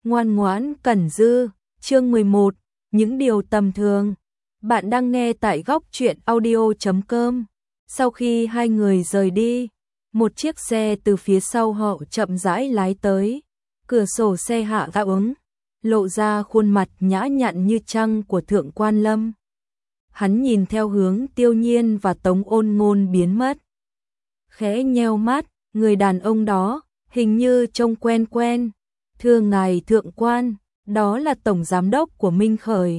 Ngoan ngoãn Cẩn Dư, chương 11, những điều tầm thường. Bạn đang nghe tại góc truyện audio.com. Sau khi hai người rời đi, một chiếc xe từ phía sau họ chậm rãi lái tới. Cửa sổ xe hạ xuống, lộ ra khuôn mặt nhã nhặn như trăng của Thượng Quan Lâm. Hắn nhìn theo hướng Tiêu Nhiên và Tống Ôn Ngôn biến mất. Khẽ nheo mắt, người đàn ông đó, hình như trông quen quen. Thưa ngài Thượng Quan, đó là Tổng Giám đốc của Minh Khởi.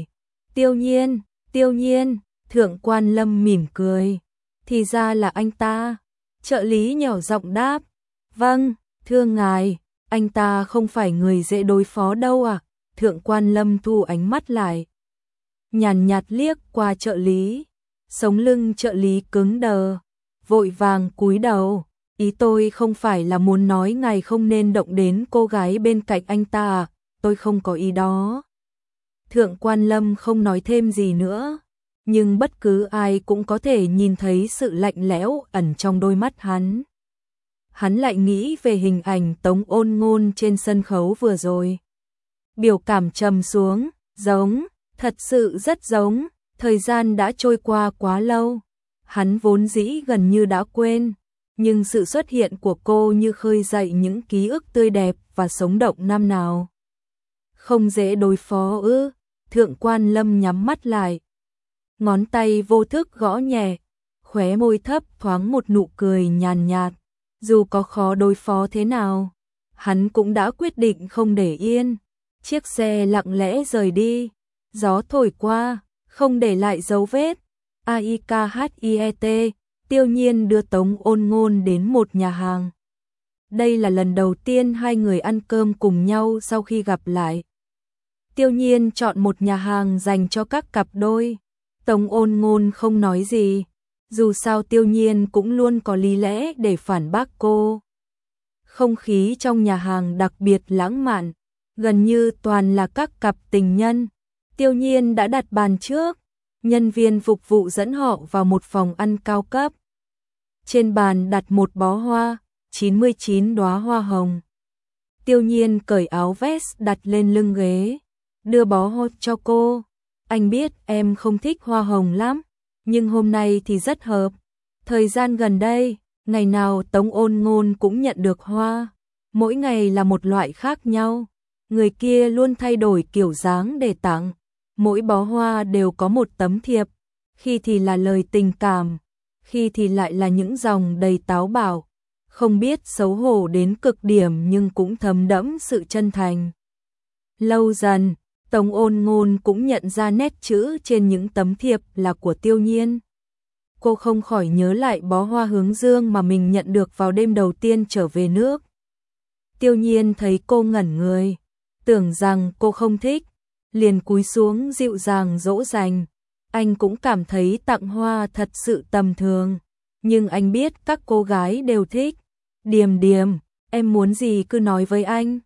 Tiêu Nhiên, Thượng Quan Lâm mỉm cười. Thì ra là anh ta. Trợ lý nhỏ giọng đáp. Vâng, thưa ngài, anh ta không phải người dễ đối phó đâu à. Thượng Quan Lâm thu ánh mắt lại, nhàn nhạt liếc qua trợ lý. Sống lưng trợ lý cứng đờ, vội vàng cúi đầu. Ý tôi không phải là muốn nói ngài không nên động đến cô gái bên cạnh anh ta à, tôi không có ý đó. Thượng Quan Lâm không nói thêm gì nữa, nhưng bất cứ ai cũng có thể nhìn thấy sự lạnh lẽo ẩn trong đôi mắt hắn. Hắn lại nghĩ về hình ảnh Tống Ôn Ngôn trên sân khấu vừa rồi. Biểu cảm trầm xuống, giống, thật sự rất giống, thời gian đã trôi qua quá lâu. Hắn vốn dĩ gần như đã quên, nhưng sự xuất hiện của cô như khơi dậy những ký ức tươi đẹp và sống động năm nào. Không dễ đối phó ư? Thượng Quan Lâm nhắm mắt lại, ngón tay vô thức gõ nhẹ, khóe môi thấp thoáng một nụ cười nhàn nhạt. Dù có khó đối phó thế nào, hắn cũng đã quyết định không để yên. Chiếc xe lặng lẽ rời đi, gió thổi qua, không để lại dấu vết. AIKHIET, Tiêu Nhiên đưa Tống Ôn Ngôn đến một nhà hàng. Đây là lần đầu tiên hai người ăn cơm cùng nhau sau khi gặp lại. Tiêu Nhiên chọn một nhà hàng dành cho các cặp đôi. Tống Ôn Ngôn không nói gì, dù sao Tiêu Nhiên cũng luôn có lý lẽ để phản bác cô. Không khí trong nhà hàng đặc biệt lãng mạn, gần như toàn là các cặp tình nhân. Tiêu Nhiên đã đặt bàn trước, nhân viên phục vụ dẫn họ vào một phòng ăn cao cấp. Trên bàn đặt một bó hoa, 99 đóa hoa hồng. Tiêu Nhiên cởi áo vest đặt lên lưng ghế, đưa bó hoa cho cô. Anh biết em không thích hoa hồng lắm, nhưng hôm nay thì rất hợp. Thời gian gần đây, ngày nào Tống Ôn Ngôn cũng nhận được hoa, mỗi ngày là một loại khác nhau. Người kia luôn thay đổi kiểu dáng để tặng, mỗi bó hoa đều có một tấm thiệp, khi thì là lời tình cảm, khi thì lại là những dòng đầy táo bạo, không biết xấu hổ đến cực điểm nhưng cũng thấm đẫm sự chân thành. Lâu dần, Tống Ôn Ngôn cũng nhận ra nét chữ trên những tấm thiệp là của Tiêu Nhiên. Cô không khỏi nhớ lại bó hoa hướng dương mà mình nhận được vào đêm đầu tiên trở về nước. Tiêu Nhiên thấy cô ngẩn người, tưởng rằng cô không thích, liền cúi xuống dịu dàng dỗ dành. Anh cũng cảm thấy tặng hoa thật sự tầm thường, nhưng anh biết các cô gái đều thích. Điềm điềm, em muốn gì cứ nói với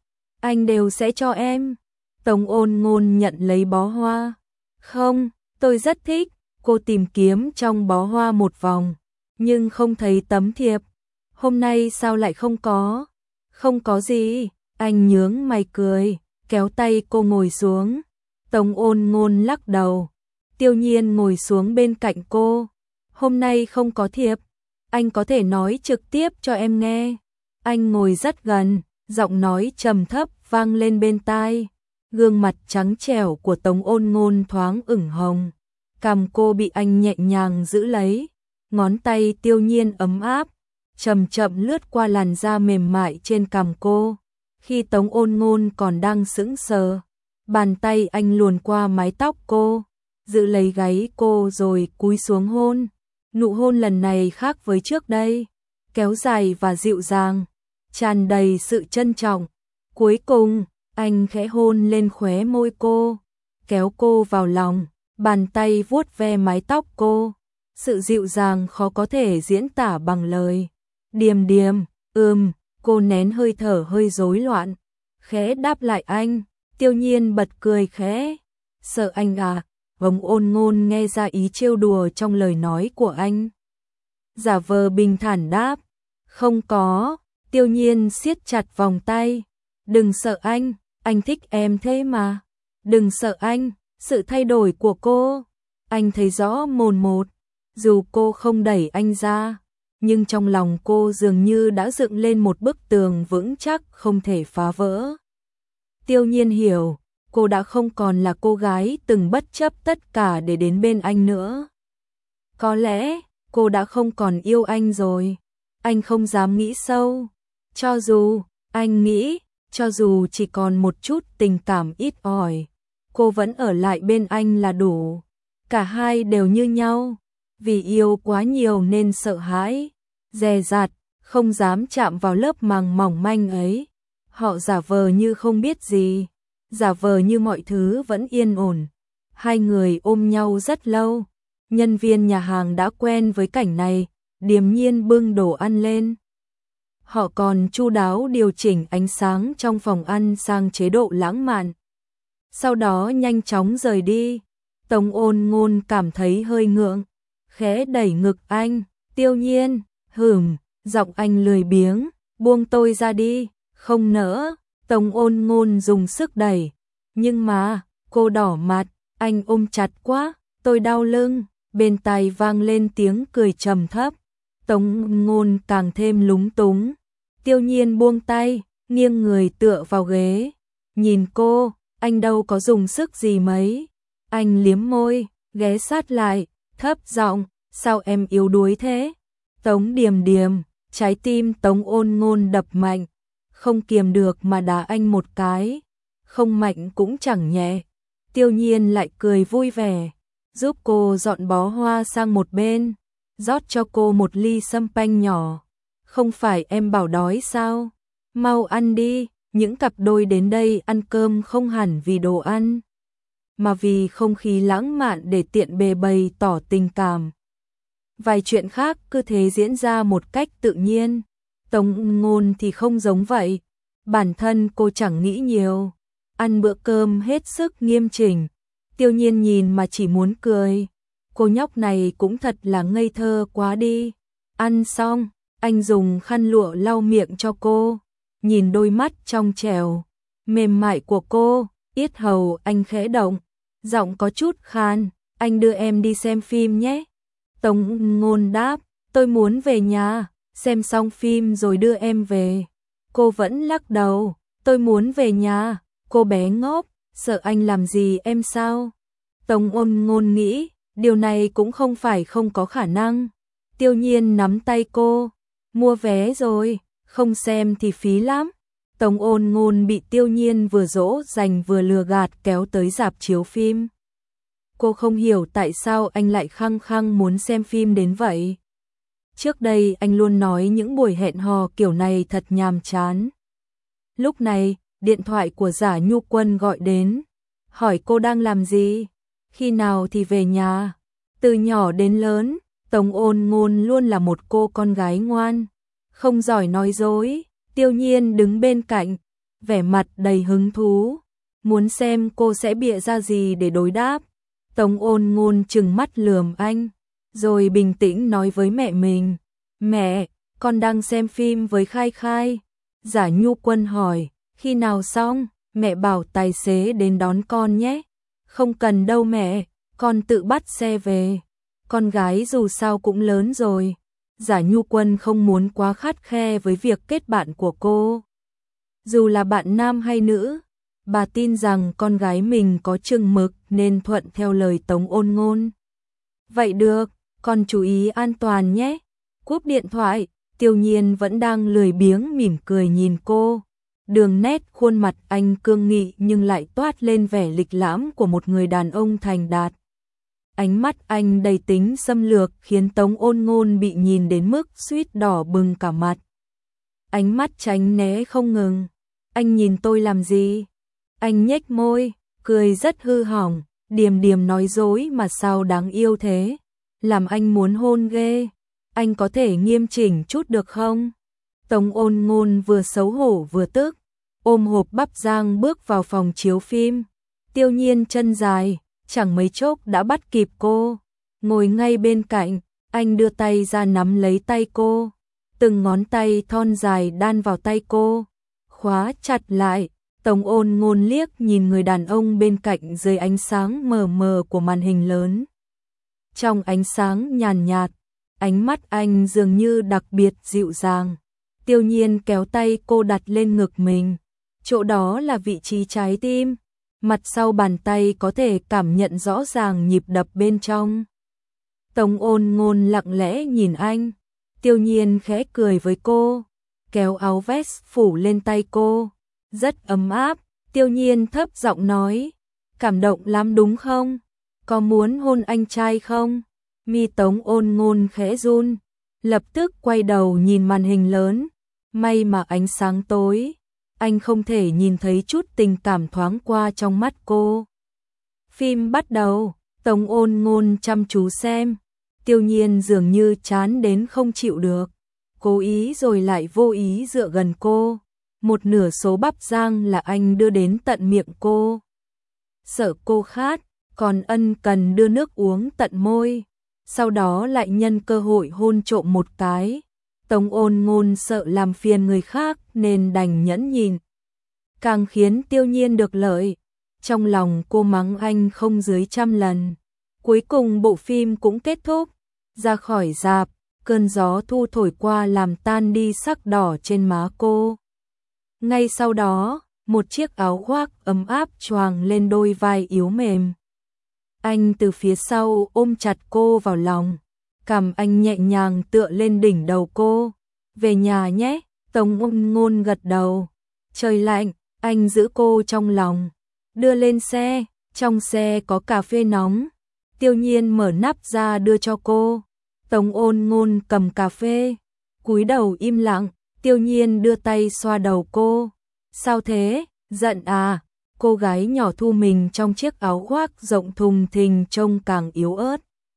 anh đều sẽ cho em. Tống Ôn Ngôn nhận lấy bó hoa. Không, tôi rất thích. Cô tìm kiếm trong bó hoa một vòng, nhưng không thấy tấm thiệp. Hôm nay sao lại không có? Không có gì, anh nhướng mày cười, kéo tay cô ngồi xuống. Tống Ôn Ngôn lắc đầu. Tiêu Nhiên ngồi xuống bên cạnh cô. Hôm nay không có thiệp, anh có thể nói trực tiếp cho em nghe. Anh ngồi rất gần, giọng nói trầm thấp vang lên bên tai. Gương mặt trắng trẻo của Tống Ôn Ngôn thoáng ửng hồng. Cằm cô bị anh nhẹ nhàng giữ lấy, ngón tay Tiêu Nhiên ấm áp, chậm chậm lướt qua làn da mềm mại trên cằm cô. Khi Tống Ôn Ngôn còn đang sững sờ, bàn tay anh luồn qua mái tóc cô, giữ lấy gáy cô rồi cúi xuống hôn. Nụ hôn lần này khác với trước đây, kéo dài và dịu dàng, tràn đầy sự trân trọng. Cuối cùng, anh khẽ hôn lên khóe môi cô, kéo cô vào lòng, bàn tay vuốt ve mái tóc cô. Sự dịu dàng khó có thể diễn tả bằng lời. Điềm điềm, cô nén hơi thở hơi rối loạn, khẽ đáp lại anh. Tiêu Nhiên bật cười khẽ. Sợ anh à? Tống Ôn Ngôn nghe ra ý trêu đùa trong lời nói của anh, giả vờ bình thản đáp. Không có. Tiêu Nhiên siết chặt vòng tay. Đừng sợ anh, anh thích em thế mà. Đừng sợ anh, sự thay đổi của cô, anh thấy rõ mồn một. Dù cô không đẩy anh ra, nhưng trong lòng cô dường như đã dựng lên một bức tường vững chắc không thể phá vỡ. Tiêu Nhiên hiểu, cô đã không còn là cô gái từng bất chấp tất cả để đến bên anh nữa. Có lẽ, cô đã không còn yêu anh rồi. Anh không dám nghĩ sâu. Cho dù, anh nghĩ, cho dù chỉ còn một chút tình cảm ít ỏi, cô vẫn ở lại bên anh là đủ. Cả hai đều như nhau, vì yêu quá nhiều nên sợ hãi, dè dặt, không dám chạm vào lớp màng mỏng manh ấy. Họ giả vờ như không biết gì, giả vờ như mọi thứ vẫn yên ổn. Hai người ôm nhau rất lâu. Nhân viên nhà hàng đã quen với cảnh này, điềm nhiên bưng đồ ăn lên. Họ còn chu đáo điều chỉnh ánh sáng trong phòng ăn sang chế độ lãng mạn. Sau đó nhanh chóng rời đi. Tống Ôn Ngôn cảm thấy hơi ngượng, khẽ đẩy ngực anh. Tiêu Nhiên, giọng anh lười biếng, buông tôi ra đi. Không nỡ. Tống Ôn Ngôn dùng sức đẩy, nhưng mà cô đỏ mặt. Anh ôm chặt quá, tôi đau lưng. Bên tai vang lên tiếng cười trầm thấp. Tống Ngôn càng thêm lúng túng. Tiêu Nhiên buông tay, nghiêng người tựa vào ghế. Nhìn cô, anh đâu có dùng sức gì mấy. Anh liếm môi, ghé sát lại, thấp giọng, sao em yếu đuối thế? Tống Điềm Điềm, trái tim Tống Ôn Ngôn đập mạnh, không kiềm được mà đá anh một cái. Không mạnh cũng chẳng nhẹ. Tiêu Nhiên lại cười vui vẻ, giúp cô dọn bó hoa sang một bên, rót cho cô một ly sâm panh nhỏ. Không phải em bảo đói sao? Mau ăn đi. Những cặp đôi đến đây ăn cơm không hẳn vì đồ ăn, mà vì không khí lãng mạn để tiện bề bày tỏ tình cảm. Vài chuyện khác cứ thế diễn ra một cách tự nhiên. Tống Ngôn thì không giống vậy. Bản thân cô chẳng nghĩ nhiều, ăn bữa cơm hết sức nghiêm chỉnh. Tiêu Nhiên nhìn mà chỉ muốn cười. Cô nhóc này cũng thật là ngây thơ quá đi. Ăn xong, anh dùng khăn lụa lau miệng cho cô. Nhìn đôi mắt trong trẻo, mềm mại của cô, yết hầu anh khẽ động, giọng có chút khan, anh đưa em đi xem phim nhé. Tống Ngôn đáp, tôi muốn về nhà, xem xong phim rồi đưa em về. Cô vẫn lắc đầu, tôi muốn về nhà. Cô bé ngốc, sợ anh làm gì em sao? Tống Ôn Ngôn nghĩ, điều này cũng không phải không có khả năng. Tiêu Nhiên nắm tay cô, mua vé rồi, không xem thì phí lắm. Tống Ôn Ngôn bị Tiêu Nhiên vừa dỗ dành vừa lừa gạt kéo tới rạp chiếu phim. Cô không hiểu tại sao anh lại khăng khăng muốn xem phim đến vậy. Trước đây anh luôn nói những buổi hẹn hò kiểu này thật nhàm chán. Lúc này, điện thoại của Giả Nhu Quân gọi đến, hỏi cô đang làm gì, khi nào thì về nhà. Từ nhỏ đến lớn, Tống Ôn Ngôn luôn là một cô con gái ngoan, không giỏi nói dối. Tiêu Nhiên đứng bên cạnh, vẻ mặt đầy hứng thú, muốn xem cô sẽ bịa ra gì để đối đáp. Tống Ôn Ngôn trừng mắt lườm anh, rồi bình tĩnh nói với mẹ mình, mẹ, con đang xem phim với Khai Khai. Giả Nhu Quân hỏi, khi nào xong, mẹ bảo tài xế đến đón con nhé. Không cần đâu mẹ, con tự bắt xe về, con gái dù sao cũng lớn rồi. Giả Nhu Quân không muốn quá khắt khe với việc kết bạn của cô. Dù là bạn nam hay nữ, bà tin rằng con gái mình có chừng mực nên thuận theo lời Tống Ôn Ngôn. Vậy được, con chú ý an toàn nhé. Cúp điện thoại, Tiêu Nhiên vẫn đang lười biếng mỉm cười nhìn cô. Đường nét khuôn mặt anh cương nghị nhưng lại toát lên vẻ lịch lãm của một người đàn ông thành đạt. Ánh mắt anh đầy tính xâm lược khiến Tống Ôn Ngôn bị nhìn đến mức suýt đỏ bừng cả mặt. Ánh mắt tránh né không ngừng. Anh nhìn tôi làm gì? Anh nhếch môi, cười rất hư hỏng, Điềm Điềm nói dối mà sao đáng yêu thế, làm anh muốn hôn ghê. Anh có thể nghiêm chỉnh chút được không? Tống Ôn Ngôn vừa xấu hổ vừa tức, ôm hộp bắp rang bước vào phòng chiếu phim. Tiêu Nhiên chân dài, chẳng mấy chốc đã bắt kịp cô, ngồi ngay bên cạnh, anh đưa tay ra nắm lấy tay cô, từng ngón tay thon dài đan vào tay cô, khóa chặt lại, Tống Ôn Ngôn liếc nhìn người đàn ông bên cạnh dưới ánh sáng mờ mờ của màn hình lớn. Trong ánh sáng nhàn nhạt, ánh mắt anh dường như đặc biệt dịu dàng. Tiêu Nhiên kéo tay cô đặt lên ngực mình. Chỗ đó là vị trí trái tim. Mặt sau bàn tay có thể cảm nhận rõ ràng nhịp đập bên trong. Tống Ôn Ngôn lặng lẽ nhìn anh. Tiêu Nhiên khẽ cười với cô, kéo áo vest phủ lên tay cô. Rất ấm áp. Tiêu Nhiên thấp giọng nói, cảm động lắm đúng không? Có muốn hôn anh trai không? Mi Tống Ôn Ngôn khẽ run, lập tức quay đầu nhìn màn hình lớn. May mà ánh sáng tối, anh không thể nhìn thấy chút tình cảm thoáng qua trong mắt cô. Phim bắt đầu, Tống Ôn Ngôn chăm chú xem. Tiêu Nhiên dường như chán đến không chịu được, cố ý rồi lại vô ý dựa gần cô. Một nửa số bắp rang là anh đưa đến tận miệng cô. Sợ cô khát, còn ân cần đưa nước uống tận môi. Sau đó lại nhân cơ hội hôn trộm một cái. Tống Ôn Ngôn sợ làm phiền người khác nên đành nhẫn nhịn. Càng khiến Tiêu Nhiên được lợi. Trong lòng cô mắng anh không dưới 100 lần. Cuối cùng bộ phim cũng kết thúc. Ra khỏi rạp, cơn gió thu thổi qua làm tan đi sắc đỏ trên má cô. Ngay sau đó, một chiếc áo khoác ấm áp choàng lên đôi vai yếu mềm. Anh từ phía sau ôm chặt cô vào lòng, cằm anh nhẹ nhàng tựa lên đỉnh đầu cô. Về nhà nhé, Tống Ôn Ngôn gật đầu. Trời lạnh, anh giữ cô trong lòng, đưa lên xe. Trong xe có cà phê nóng. Tiêu Nhiên mở nắp ra đưa cho cô. Tống Ôn Ngôn cầm cà phê, cúi đầu im lặng. Tiêu Nhiên đưa tay xoa đầu cô. Sao thế, giận à? Cô gái nhỏ thu mình trong chiếc áo khoác rộng thùng thình trông càng yếu ớt.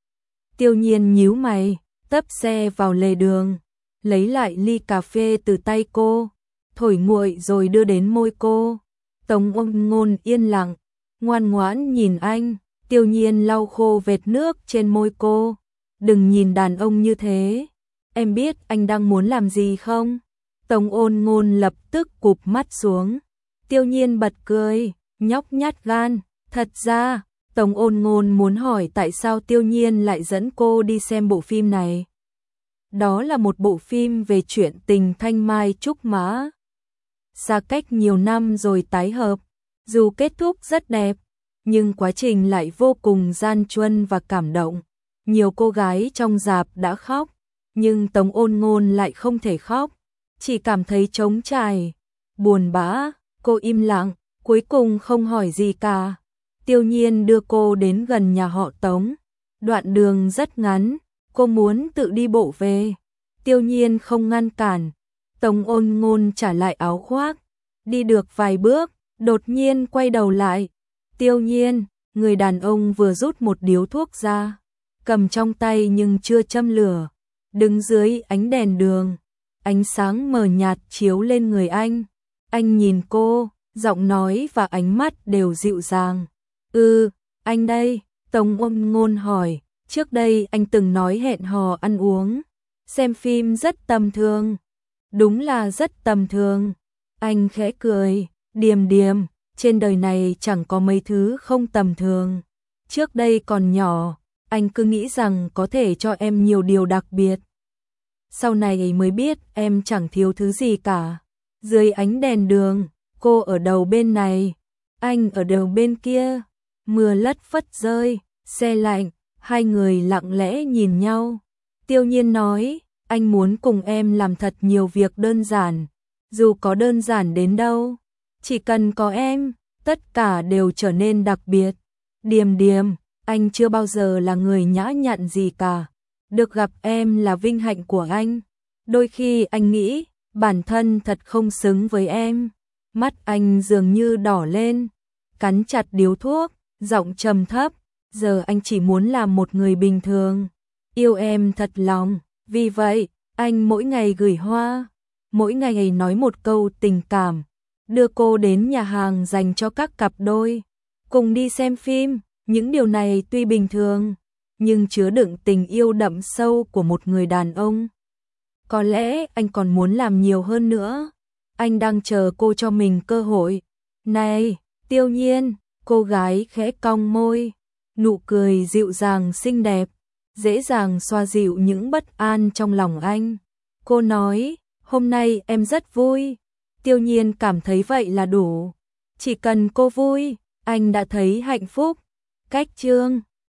Tiêu Nhiên nhíu mày, tấp xe vào lề đường, lấy lại ly cà phê từ tay cô, thổi nguội rồi đưa đến môi cô. Tống Ôn Ngôn yên lặng, ngoan ngoãn nhìn anh. Tiêu Nhiên lau khô vệt nước trên môi cô. Đừng nhìn đàn ông như thế. Em biết anh đang muốn làm gì không? Tống Ôn Ngôn lập tức cụp mắt xuống. Tiêu Nhiên bật cười, nhóc nhát gan. Thật ra, Tống Ôn Ngôn muốn hỏi tại sao Tiêu Nhiên lại dẫn cô đi xem bộ phim này. Đó là một bộ phim về chuyện tình thanh mai trúc mã. Xa cách nhiều năm rồi tái hợp. Dù kết thúc rất đẹp, nhưng quá trình lại vô cùng gian truân và cảm động. Nhiều cô gái trong rạp đã khóc, nhưng Tống Ôn Ngôn lại không thể khóc, chỉ cảm thấy trống trải, buồn bã. Cô im lặng, cuối cùng không hỏi gì cả. Tiêu Nhiên đưa cô đến gần nhà họ Tống. Đoạn đường rất ngắn, cô muốn tự đi bộ về. Tiêu Nhiên không ngăn cản. Tống Ôn Ngôn trả lại áo khoác, đi được vài bước, đột nhiên quay đầu lại. Tiêu Nhiên, người đàn ông vừa rút một điếu thuốc ra, cầm trong tay nhưng chưa châm lửa, đứng dưới ánh đèn đường. Ánh sáng mờ nhạt chiếu lên người anh. Anh nhìn cô, giọng nói và ánh mắt đều dịu dàng. Anh đây. Tống Ôn Ngôn hỏi. Trước đây anh từng nói hẹn hò ăn uống, xem phim rất tầm thường. Đúng là rất tầm thường. Anh khẽ cười, điềm điềm. Trên đời này chẳng có mấy thứ không tầm thường. Trước đây còn nhỏ, anh cứ nghĩ rằng có thể cho em nhiều điều đặc biệt. Sau này mới biết em chẳng thiếu thứ gì cả. Dưới ánh đèn đường, cô ở đầu bên này, anh ở đầu bên kia. Mưa lất phất rơi, xe lạnh, hai người lặng lẽ nhìn nhau. Tiêu Nhiên nói, anh muốn cùng em làm thật nhiều việc đơn giản. Dù có đơn giản đến đâu, chỉ cần có em, tất cả đều trở nên đặc biệt. Điềm điềm, anh chưa bao giờ là người nhã nhặn gì cả. Được gặp em là vinh hạnh của anh. Đôi khi anh nghĩ, bản thân thật không xứng với em. Mắt anh dường như đỏ lên, cắn chặt điếu thuốc, giọng trầm thấp. Giờ anh chỉ muốn làm một người bình thường, yêu em thật lòng. Vì vậy, anh mỗi ngày gửi hoa, mỗi ngày nói một câu tình cảm, đưa cô đến nhà hàng dành cho các cặp đôi, cùng đi xem phim. Những điều này tuy bình thường, nhưng chứa đựng tình yêu đậm sâu của một người đàn ông. Có lẽ anh còn muốn làm nhiều hơn nữa. Anh đang chờ cô cho mình cơ hội. Này, Tiêu Nhiên, cô gái khẽ cong môi, nụ cười dịu dàng xinh đẹp, dễ dàng xoa dịu những bất an trong lòng anh. Cô nói, hôm nay em rất vui. Tiêu Nhiên cảm thấy vậy là đủ. Chỉ cần cô vui, anh đã thấy hạnh phúc. Cách chương